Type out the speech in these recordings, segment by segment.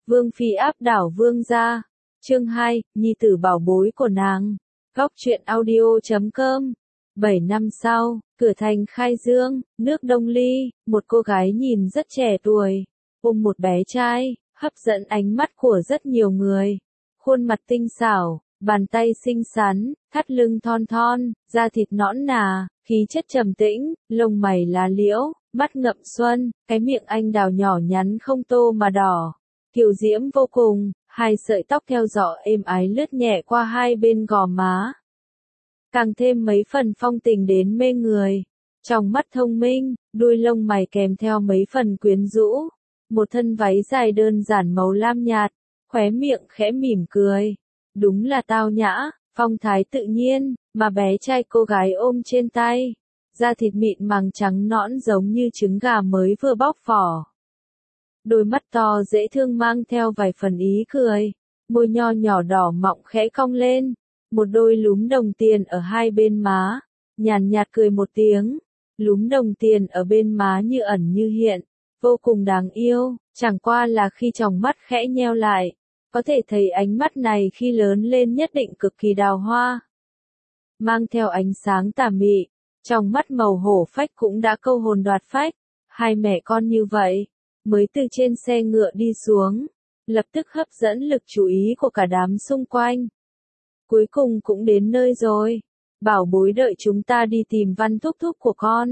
Vương phi áp đảo vương gia. Chương 2, nhi tử bảo bối của nàng. Góc truyện audio.com. 7 năm sau, cửa thành Khai Dương, nước Đông Ly, một cô gái nhìn rất trẻ tuổi, ôm một bé trai, hấp dẫn ánh mắt của rất nhiều người. Khuôn mặt tinh xảo, bàn tay xinh xắn, thắt lưng thon thon, da thịt nõn nà, khí chất trầm tĩnh, lông mày lá liễu, mắt ngậm xuân, cái miệng anh đào nhỏ nhắn không tô mà đỏ. Kiều diễm vô cùng, hai sợi tóc theo gió êm ái lướt nhẹ qua hai bên gò má. Càng thêm mấy phần phong tình đến mê người. Trong mắt thông minh, đuôi lông mày kèm theo mấy phần quyến rũ. Một thân váy dài đơn giản màu lam nhạt, khóe miệng khẽ mỉm cười. Đúng là tao nhã, phong thái tự nhiên, mà bé trai cô gái ôm trên tay. Da thịt mịn màng trắng nõn giống như trứng gà mới vừa bóc vỏ. Đôi mắt to dễ thương mang theo vài phần ý cười, môi nho nhỏ đỏ mọng khẽ cong lên, một đôi lúm đồng tiền ở hai bên má, nhàn nhạt cười một tiếng, lúm đồng tiền ở bên má như ẩn như hiện, vô cùng đáng yêu, chẳng qua là khi tròng mắt khẽ nheo lại, có thể thấy ánh mắt này khi lớn lên nhất định cực kỳ đào hoa. Mang theo ánh sáng tà mị, trong mắt màu hổ phách cũng đã câu hồn đoạt phách, hai mẹ con như vậy. Mới từ trên xe ngựa đi xuống, lập tức hấp dẫn lực chú ý của cả đám xung quanh. Cuối cùng cũng đến nơi rồi, bảo bối đợi chúng ta đi tìm Văn thúc thúc của con.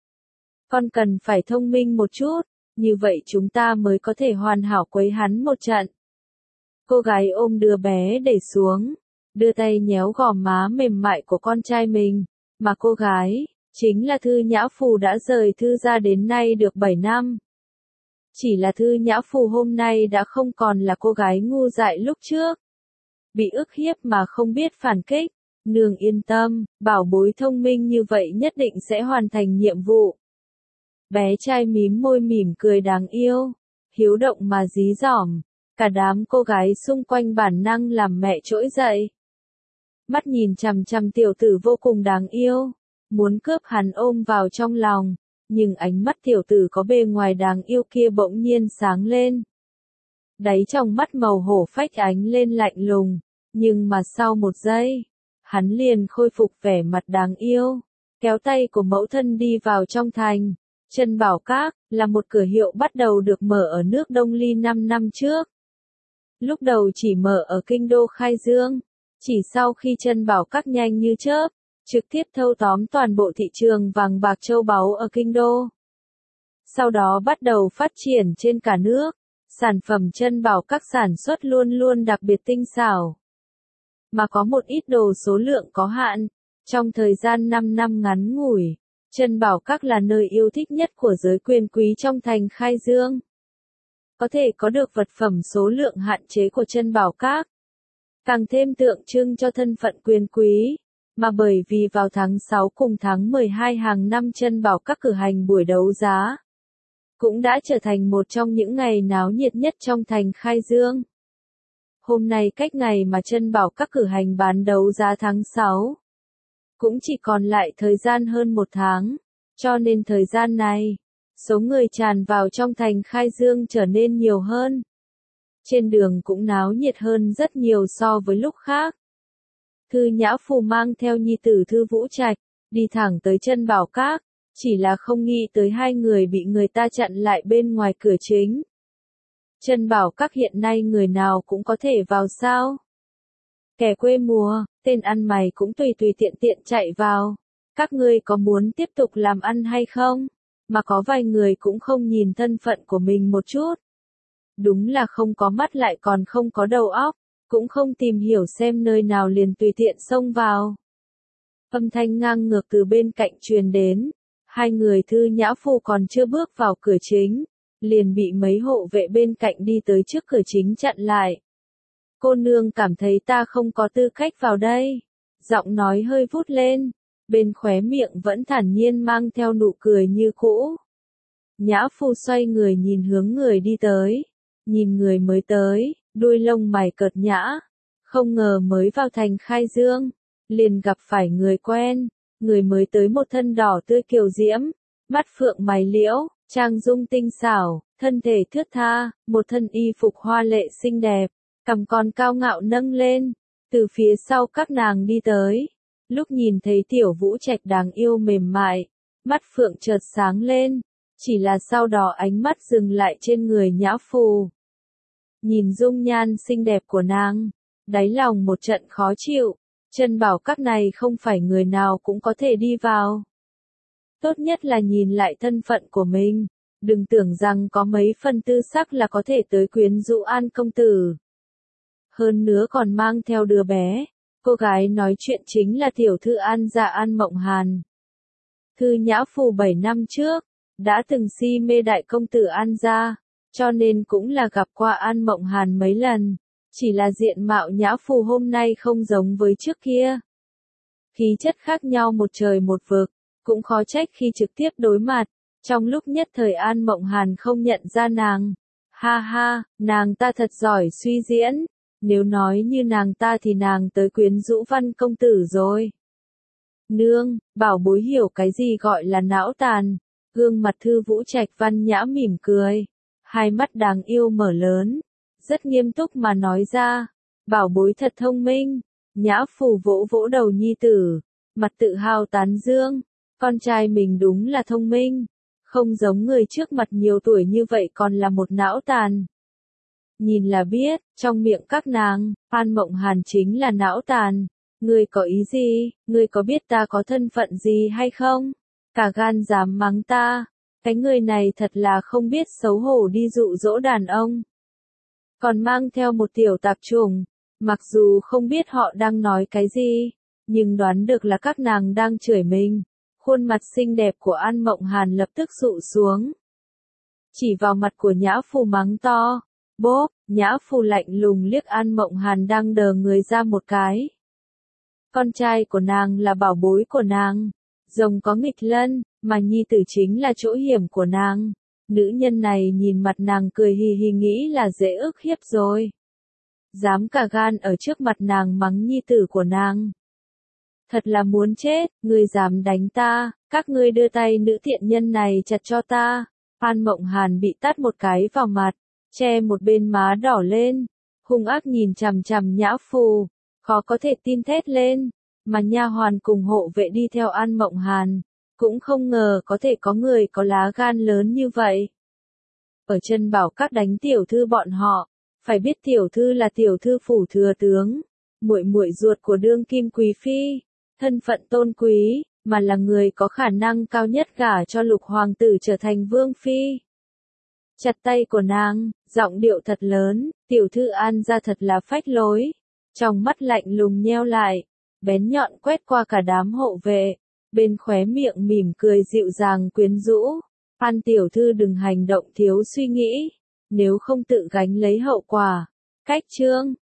Con cần phải thông minh một chút, như vậy chúng ta mới có thể hoàn hảo quấy hắn một trận. Cô gái ôm đứa bé đẩy xuống, đưa tay nhéo gò má mềm mại của con trai mình, mà cô gái, chính là Thư Nhã Phù đã rời Thư ra đến nay được 7 năm. Chỉ là Thư Nhã Phù hôm nay đã không còn là cô gái ngu dại lúc trước. Bị ức hiếp mà không biết phản kích, nương yên tâm, bảo bối thông minh như vậy nhất định sẽ hoàn thành nhiệm vụ. Bé trai mím môi mỉm cười đáng yêu, hiếu động mà dí dỏm, cả đám cô gái xung quanh bản năng làm mẹ trỗi dậy. Mắt nhìn chằm chằm tiểu tử vô cùng đáng yêu, muốn cướp hắn ôm vào trong lòng. Nhưng ánh mắt tiểu tử có bề ngoài đáng yêu kia bỗng nhiên sáng lên. Đáy trong mắt màu hổ phách ánh lên lạnh lùng, nhưng mà sau một giây, hắn liền khôi phục vẻ mặt đáng yêu, kéo tay của mẫu thân đi vào trong thành. Trân Bảo Các là một cửa hiệu bắt đầu được mở ở nước Đông Ly 5 năm trước. Lúc đầu chỉ mở ở kinh đô Khai Dương, chỉ sau khi Trân Bảo Các nhanh như chớp, trực tiếp thâu tóm toàn bộ thị trường vàng bạc châu báu ở kinh đô. Sau đó bắt đầu phát triển trên cả nước, sản phẩm Trân Bảo Các sản xuất luôn luôn đặc biệt tinh xảo. Mà có một ít đồ số lượng có hạn, trong thời gian 5 năm ngắn ngủi, Trân Bảo Các là nơi yêu thích nhất của giới quyền quý trong thành Khai Dương. Có thể có được vật phẩm số lượng hạn chế của Trân Bảo Các, càng thêm tượng trưng cho thân phận quyền quý. Mà bởi vì vào tháng 6 cùng tháng 12 hàng năm Trân Bảo Các cử hành buổi đấu giá, cũng đã trở thành một trong những ngày náo nhiệt nhất trong thành Khai Dương. Hôm nay cách ngày mà Trân Bảo Các cử hành bán đấu giá tháng 6, cũng chỉ còn lại thời gian hơn một tháng, cho nên thời gian này, số người tràn vào trong thành Khai Dương trở nên nhiều hơn. Trên đường cũng náo nhiệt hơn rất nhiều so với lúc khác. Thư Nhã Phù mang theo nhi tử Thư Vũ Trạch, đi thẳng tới Trân Bảo Các, chỉ là không nghĩ tới hai người bị người ta chặn lại bên ngoài cửa chính. Trân Bảo Các hiện nay người nào cũng có thể vào sao? Kẻ quê mùa, tên ăn mày cũng tùy tiện tiện chạy vào. Các ngươi có muốn tiếp tục làm ăn hay không? Mà có vài người cũng không nhìn thân phận của mình một chút. Đúng là không có mắt lại còn không có đầu óc. Cũng không tìm hiểu xem nơi nào liền tùy tiện xông vào. Âm thanh ngang ngược từ bên cạnh truyền đến, hai người Thư Nhã Phù còn chưa bước vào cửa chính, liền bị mấy hộ vệ bên cạnh đi tới trước cửa chính chặn lại. Cô nương cảm thấy ta không có tư cách vào đây, giọng nói hơi vút lên, bên khóe miệng vẫn thản nhiên mang theo nụ cười như cũ. Nhã Phù xoay người nhìn hướng người đi tới, nhìn người mới tới. Đuôi lông mày cợt nhã, không ngờ mới vào thành Khai Dương, liền gặp phải người quen, người mới tới một thân đỏ tươi kiều diễm, mắt phượng mày liễu, trang dung tinh xảo, thân thể thướt tha, một thân y phục hoa lệ xinh đẹp, cằm còn cao ngạo nâng lên, từ phía sau các nàng đi tới. Lúc nhìn thấy Tiểu Vũ Trạch đáng yêu mềm mại, mắt phượng chợt sáng lên, chỉ là sau đó ánh mắt dừng lại trên người Nhã Phù. Nhìn dung nhan xinh đẹp của nàng, đáy lòng một trận khó chịu, Trân Bảo Các này không phải người nào cũng có thể đi vào. Tốt nhất là nhìn lại thân phận của mình, đừng tưởng rằng có mấy phần tư sắc là có thể tới quyến rũ An công tử. Hơn nữa còn mang theo đứa bé, cô gái nói chuyện chính là tiểu thư An gia An Mộng Hàn. Thư Nhã Phù 7 năm trước, đã từng si mê đại công tử An gia, cho nên cũng là gặp qua An Mộng Hàn mấy lần, chỉ là diện mạo Nhã Phù hôm nay không giống với trước kia. Khí chất khác nhau một trời một vực, cũng khó trách khi trực tiếp đối mặt, trong lúc nhất thời An Mộng Hàn không nhận ra nàng. Ha ha, nàng ta thật giỏi suy diễn, nếu nói như nàng ta thì nàng tới quyến rũ Văn công tử rồi. Nương, bảo bối hiểu cái gì gọi là não tàn. Gương mặt Thư Vũ Trạch văn nhã mỉm cười, hai mắt đáng yêu mở lớn, rất nghiêm túc mà nói ra, bảo bối thật thông minh. Nhã Phù vỗ vỗ đầu nhi tử, mặt tự hào tán dương, con trai mình đúng là thông minh, không giống người trước mặt nhiều tuổi như vậy còn là một não tàn. Nhìn là biết, trong miệng các nàng, An Mộng Hàn chính là não tàn. Ngươi có ý gì, ngươi có biết ta có thân phận gì hay không? Cả gan dám mắng ta, cái người này thật là không biết xấu hổ đi dụ dỗ đàn ông. Còn mang theo một tiểu tạp chủng, mặc dù không biết họ đang nói cái gì, nhưng đoán được là các nàng đang chửi mình. Khuôn mặt xinh đẹp của An Mộng Hàn lập tức sụ xuống. Chỉ vào mặt của Nhã Phù mắng to, bốp, Nhã Phù lạnh lùng liếc An Mộng Hàn đang đờ người ra một cái. Con trai của nàng là bảo bối của nàng, rồng có nghịch lân, mà nhi tử chính là chỗ hiểm của nàng. Nữ nhân này nhìn mặt nàng cười hì hì nghĩ là dễ ức hiếp rồi. Dám cả gan ở trước mặt nàng mắng nhi tử của nàng. Thật là muốn chết, ngươi dám đánh ta, các ngươi đưa tay nữ tiện nhân này chặt cho ta. An Mộng Hàn bị tát một cái vào mặt, che một bên má đỏ lên, hung ác nhìn chằm chằm Nhã Phù, khó có thể tin thét lên, mà nha hoàn cùng hộ vệ đi theo An Mộng Hàn, cũng không ngờ có thể có người có lá gan lớn như vậy. Ở Trân Bảo Các đánh tiểu thư bọn họ, phải biết tiểu thư là tiểu thư phủ thừa tướng, muội muội ruột của đương kim quý phi, thân phận tôn quý, mà là người có khả năng cao nhất gả cho lục hoàng tử trở thành vương phi. Chặt tay của nàng, giọng điệu thật lớn, tiểu thư An gia thật là phách lối, trong mắt lạnh lùng nheo lại, bén nhọn quét qua cả đám hộ vệ, bên khóe miệng mỉm cười dịu dàng quyến rũ. An tiểu thư đừng hành động thiếu suy nghĩ, nếu không tự gánh lấy hậu quả. Cách chương